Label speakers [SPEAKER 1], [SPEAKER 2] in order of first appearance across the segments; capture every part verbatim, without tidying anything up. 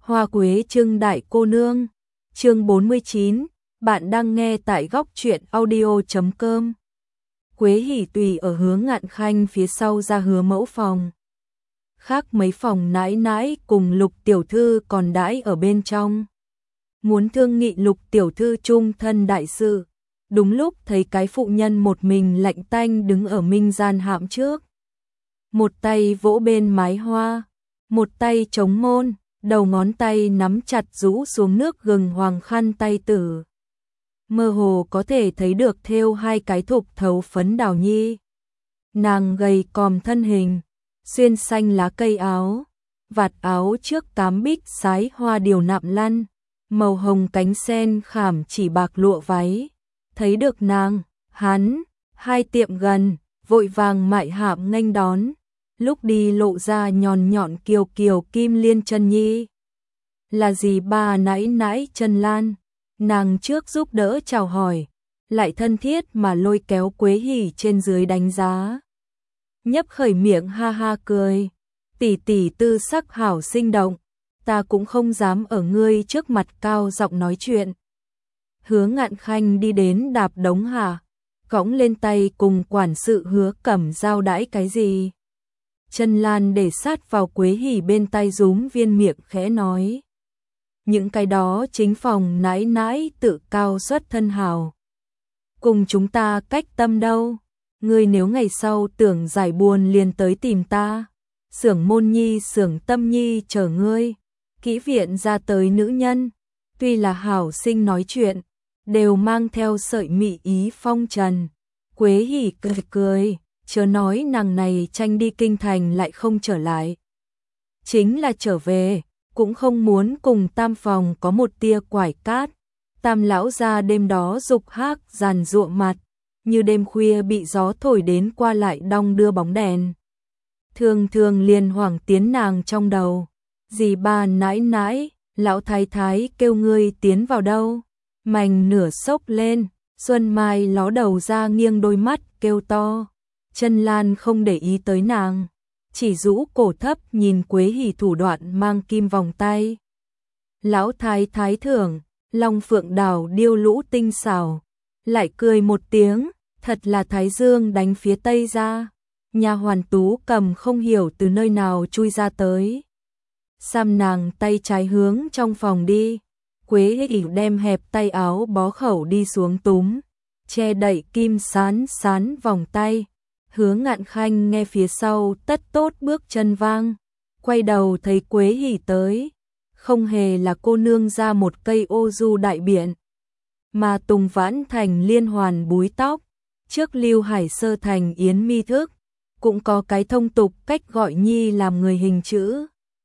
[SPEAKER 1] Hoa quế trưng đại cô nương, chương bốn mươi chín, bạn đang nghe tại góc truyện audio chấm com. Quế Hỉ tùy ở Hứa Ngạn Khanh phía sau ra Hứa mẫu phòng. Khác mấy phòng nãi nãi cùng Lục tiểu thư còn đãi ở bên trong. Muốn thương nghị Lục tiểu thư chung thân đại sự. Đúng lúc thấy cái phụ nhân một mình lạnh tanh đứng ở minh gian hạm trước. Một tay vỗ bên mái hoa, một tay chống môn, đầu ngón tay nắm chặt rũ xuống nước gừng hoàng khăn tay tử. Mơ hồ có thể thấy được thêu hai cái thục thấu phấn đào nhi. Nàng gầy còm thân hình, xuyên xanh lá cây áo, vạt áo trước cám bích sái hoa điều nạm lăn, màu hồng cánh sen khảm chỉ bạc lụa váy. Thấy được nàng, hắn, hai tiệm gần, vội vàng mại hạm nghênh đón, lúc đi lộ ra nhọn nhọn kiều kiều kim liên chân nhi. Là gì bà nãi nãi Trần Lan, nàng trước giúp đỡ chào hỏi, lại thân thiết mà lôi kéo Quế Hỉ trên dưới đánh giá. Nhấp khởi miệng ha ha cười, tỷ tỷ tư sắc hảo sinh động, ta cũng không dám ở ngươi trước mặt cao giọng nói chuyện. Hứa Ngạn Khanh đi đến đạp đống hạ, cõng lên tay cùng quản sự Hứa Cẩm giao đãi cái gì. Trần Lan để sát vào Quế Hỉ bên tay rúm viên miệng khẽ nói. Những cái đó chính phòng nãi nãi tự cao xuất thân hào. Cùng chúng ta cách tâm đâu, ngươi nếu ngày sau tưởng giải buồn liền tới tìm ta. Xưởng môn nhi xưởng tâm nhi chờ ngươi, kỹ viện ra tới nữ nhân, tuy là hảo sinh nói chuyện, đều mang theo sợi mị ý phong trần. Quế Hỉ cười cười, chớ nói nàng này tranh đi kinh thành lại không trở lại. Chính là trở về, cũng không muốn cùng tam phòng có một tia quải cát. Tam lão gia đêm đó dục hác giàn giụa mặt, như đêm khuya bị gió thổi đến qua lại đong đưa bóng đèn. Thường thường liền hoảng tiến nàng trong đầu. Dì ba nãi nãi, lão thái thái kêu ngươi tiến vào đâu. Mành nửa sốc lên, Xuân Mai ló đầu ra nghiêng đôi mắt kêu to. Trần Lan không để ý tới nàng, chỉ rũ cổ thấp nhìn Quế Hỉ thủ đoạn mang kim vòng tay. Lão thái thái thưởng, long phượng đào điêu lũ tinh xảo, lại cười một tiếng, thật là thái dương đánh phía tây ra. Nha hoàn Tú Cầm không hiểu từ nơi nào chui ra tới. Xăm nàng tay trái hướng trong phòng đi. Quế Hỉ đem hẹp tay áo bó khẩu đi xuống túm, che đậy kim sán sán vòng tay. Hứa Ngạn Khanh nghe phía sau tất tốt bước chân vang, quay đầu thấy Quế Hỉ tới, không hề là cô nương ra một cây ô du đại biện, mà Tùng Vãn Thành liên hoàn búi tóc, trước Lưu Hải Sơ thành yến mi thức, cũng có cái thông tục cách gọi nhi làm người hình chữ.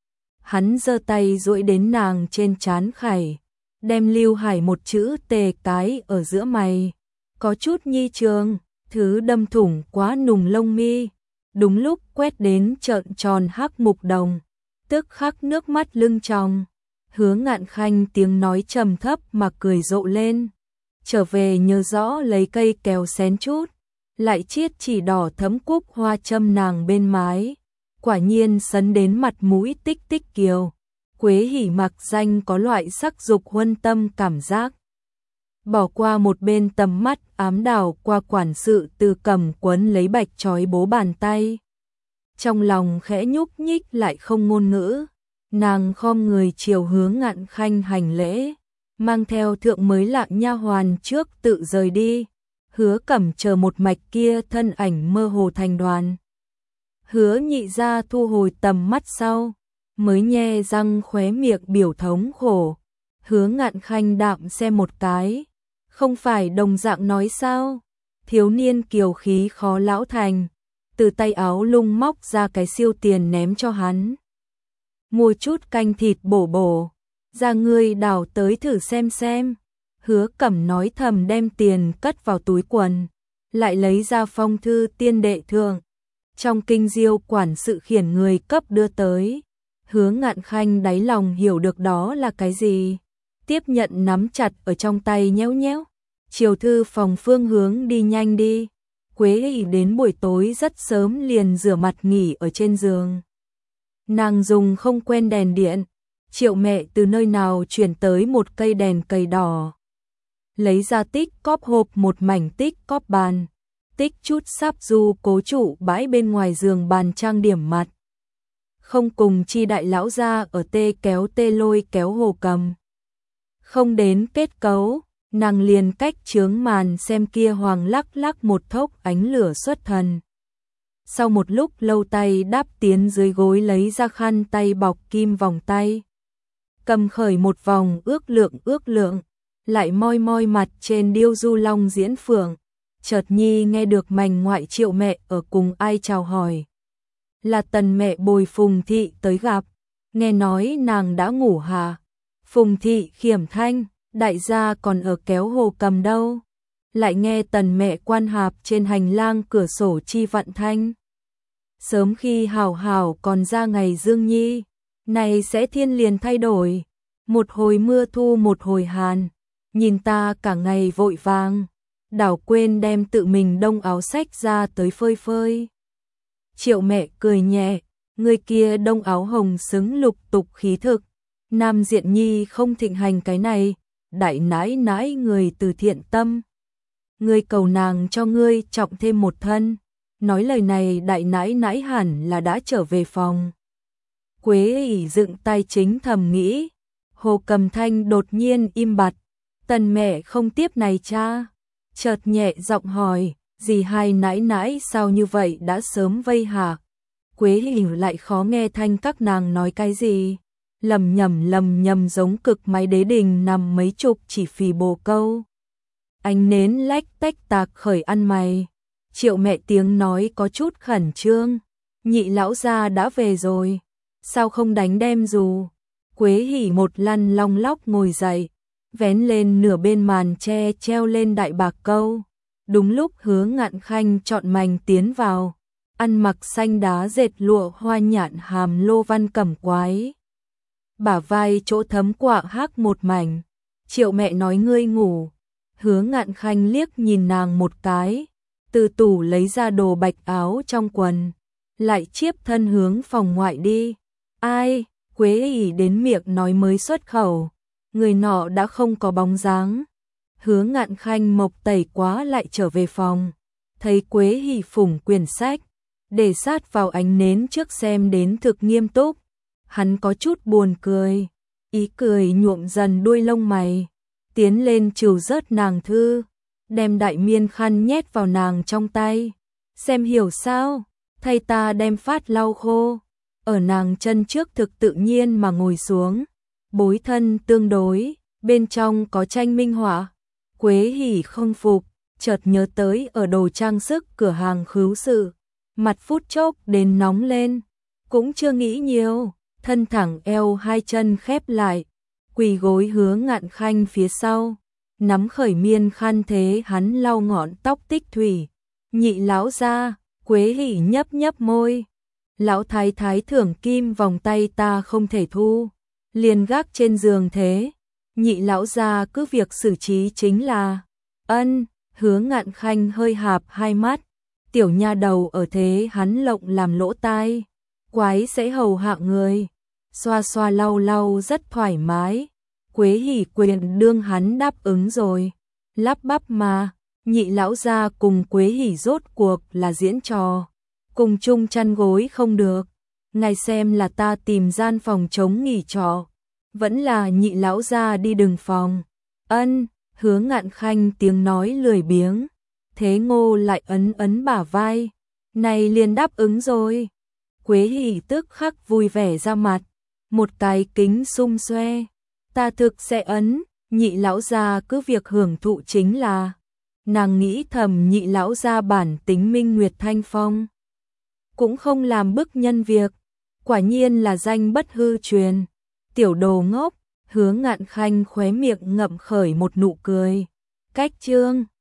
[SPEAKER 1] Hắn giơ tay duỗi đến nàng trên trán khải, đem Lưu Hải một chữ tề cái ở giữa mày, có chút nhi trường. Thứ đâm thủng quá nùng lông mi, đúng lúc quét đến trợn tròn hắc mục đồng, tức khắc nước mắt lưng tròng. Hứa Ngạn Khanh tiếng nói trầm thấp mà cười rộ lên, trở về nhớ rõ lấy cây kèo xén chút, lại chiết chỉ đỏ thấm cúc hoa châm nàng bên mái, quả nhiên sấn đến mặt mũi tích tích kiều. Quế Hỉ mặc danh có loại sắc dục huân tâm cảm giác. Bỏ qua một bên tầm mắt ám đảo qua quản sự Từ Cầm quấn lấy bạch trói bố bàn tay. Trong lòng khẽ nhúc nhích lại không ngôn ngữ, nàng khom người chiều Hướng Ngạn Khanh hành lễ, mang theo thượng mới lạ nha hoàn trước tự rời đi. Hứa Cẩm chờ một mạch kia thân ảnh mơ hồ thành đoàn. Hứa nhị ra thu hồi tầm mắt sau, mới nhe răng khóe miệng biểu thống khổ. Hứa Ngạn Khanh đạm xem một cái, không phải đồng dạng nói sao, thiếu niên kiều khí khó lão thành, từ tay áo lung móc ra cái siêu tiền ném cho hắn. Mua chút canh thịt bổ bổ, ra ngươi đào tới thử xem xem. Hứa Cẩm nói thầm đem tiền cất vào túi quần, lại lấy ra phong thư tiên đệ thượng, trong kinh diêu quản sự khiển người cấp đưa tới. Hứa Ngạn Khanh đáy lòng hiểu được đó là cái gì, tiếp nhận nắm chặt ở trong tay nhéo nhéo. Chiều thư phòng phương hướng đi nhanh đi. Quế Hỉ đến buổi tối rất sớm liền rửa mặt nghỉ ở trên giường. Nàng dùng không quen đèn điện, Triệu mẹ từ nơi nào chuyển tới một cây đèn cầy đỏ. Lấy ra tích cóp hộp một mảnh tích cóp bàn. Tích chút sáp du cố trụ bãi bên ngoài giường bàn trang điểm mặt. Không cùng chi đại lão gia ở tê kéo tê lôi kéo Hồ Cầm. Không đến kết cấu, nàng liền cách chướng màn xem kia hoàng lắc lắc một thốc ánh lửa xuất thần. Sau một lúc lâu tay đáp tiến dưới gối lấy ra khăn tay bọc kim vòng tay. Cầm khởi một vòng ước lượng ước lượng, lại moi moi mặt trên điêu du long diễn phượng. Chợt nhi nghe được mành ngoại Triệu mẹ ở cùng ai chào hỏi. Là Tần mẹ bồi Phùng thị tới gặp, nghe nói nàng đã ngủ hà. Phùng thị khiểm thanh, đại gia còn ở kéo Hồ Cầm đâu. Lại nghe Tần mẹ quan hạp trên hành lang cửa sổ chi vận thanh. Sớm khi hào hào còn ra ngày dương nhi, này sẽ thiên liền thay đổi. Một hồi mưa thu một hồi hàn, nhìn ta cả ngày vội vàng, đảo quên đem tự mình đông áo sách ra tới phơi phơi. Triệu mẹ cười nhẹ, người kia đông áo hồng xứng lục tục khí thực. Nam diện nhi không thịnh hành cái này, đại nãi nãi người từ thiện tâm. Ngươi cầu nàng cho ngươi trọng thêm một thân. Nói lời này đại nãi nãi hẳn là đã trở về phòng. Quế ỉ dựng tay chính thầm nghĩ. Hồ Cầm Thanh đột nhiên im bặt. Tần mẹ không tiếp này cha. Chợt nhẹ giọng hỏi, dì hai nãi nãi sao như vậy đã sớm vây hả? Quế ỉ lại khó nghe thanh các nàng nói cái gì. Lầm nhầm lầm nhầm giống cực máy đế đình nằm mấy chục chỉ phì bồ câu. Ánh nến lách tách tạc khởi ăn mày. Triệu mẹ tiếng nói có chút khẩn trương. Nhị lão gia đã về rồi. Sao không đánh đem dù? Quế hỉ một lăn long lóc ngồi dậy. Vén lên nửa bên màn tre treo lên đại bạc câu. Đúng lúc Hứa Ngạn Khanh chọn mành tiến vào. Ăn mặc xanh đá dệt lụa hoa nhạn hàm lô văn cẩm quái. Bả vai chỗ thấm quạ hác một mảnh. Triệu mẹ nói ngươi ngủ. Hứa Ngạn Khanh liếc nhìn nàng một cái. Từ tủ lấy ra đồ bạch áo trong quần. Lại chiếp thân hướng phòng ngoại đi. Ai? Quế ỉ đến miệng nói mới xuất khẩu. Người nọ đã không có bóng dáng. Hứa Ngạn Khanh mộc tẩy quá lại trở về phòng. Thấy Quế ỉ phủng quyển sách. Để sát vào ánh nến trước xem đến thực nghiêm túc. Hắn có chút buồn cười. Ý cười nhuộm dần đuôi lông mày. Tiến lên trừ rớt nàng thư. Đem đại miên khăn nhét vào nàng trong tay. Xem hiểu sao? Thay ta đem phát lau khô. Ở nàng chân trước thực tự nhiên mà ngồi xuống. Bối thân tương đối. Bên trong có tranh minh họa. Quế hỉ không phục. Chợt nhớ tới ở đồ trang sức cửa hàng khứu sự. Mặt phút chốc đến nóng lên. Cũng chưa nghĩ nhiều. Thân thẳng eo hai chân khép lại. Quỳ gối Hứa Ngạn Khanh phía sau. Nắm khởi miên khăn thế hắn lau ngọn tóc tích thủy. Nhị lão gia, Quế hỉ nhấp nhấp môi. Lão thái thái thưởng kim vòng tay ta không thể thu. Liền gác trên giường thế. Nhị lão gia cứ việc xử trí chính là. Ân, Hứa Ngạn Khanh hơi hạp hai mắt. Tiểu nha đầu ở thế hắn lộng làm lỗ tai. Quái sẽ hầu hạ người. Xoa xoa lau lau rất thoải mái. Quế hỉ quyền đương hắn đáp ứng rồi. Lắp bắp mà, nhị lão gia cùng Quế hỉ rốt cuộc là diễn trò. Cùng chung chăn gối không được. Ngài xem là ta tìm gian phòng trống nghỉ trọ. Vẫn là nhị lão gia đi đừng phòng. Ân, Hứa Ngạn Khanh tiếng nói lười biếng. Thế Ngô lại ấn ấn bả vai. Này liền đáp ứng rồi. Quế hỉ tức khắc vui vẻ ra mặt. Một cái kính sum xoe. Ta thực sẽ ấn, nhị lão gia cứ việc hưởng thụ chính là. Nàng nghĩ thầm nhị lão gia bản tính minh nguyệt thanh phong. Cũng không làm bức nhân việc. Quả nhiên là danh bất hư truyền. Tiểu đồ ngốc, Hứa Ngạn Khanh khóe miệng ngậm khởi một nụ cười. Cách chương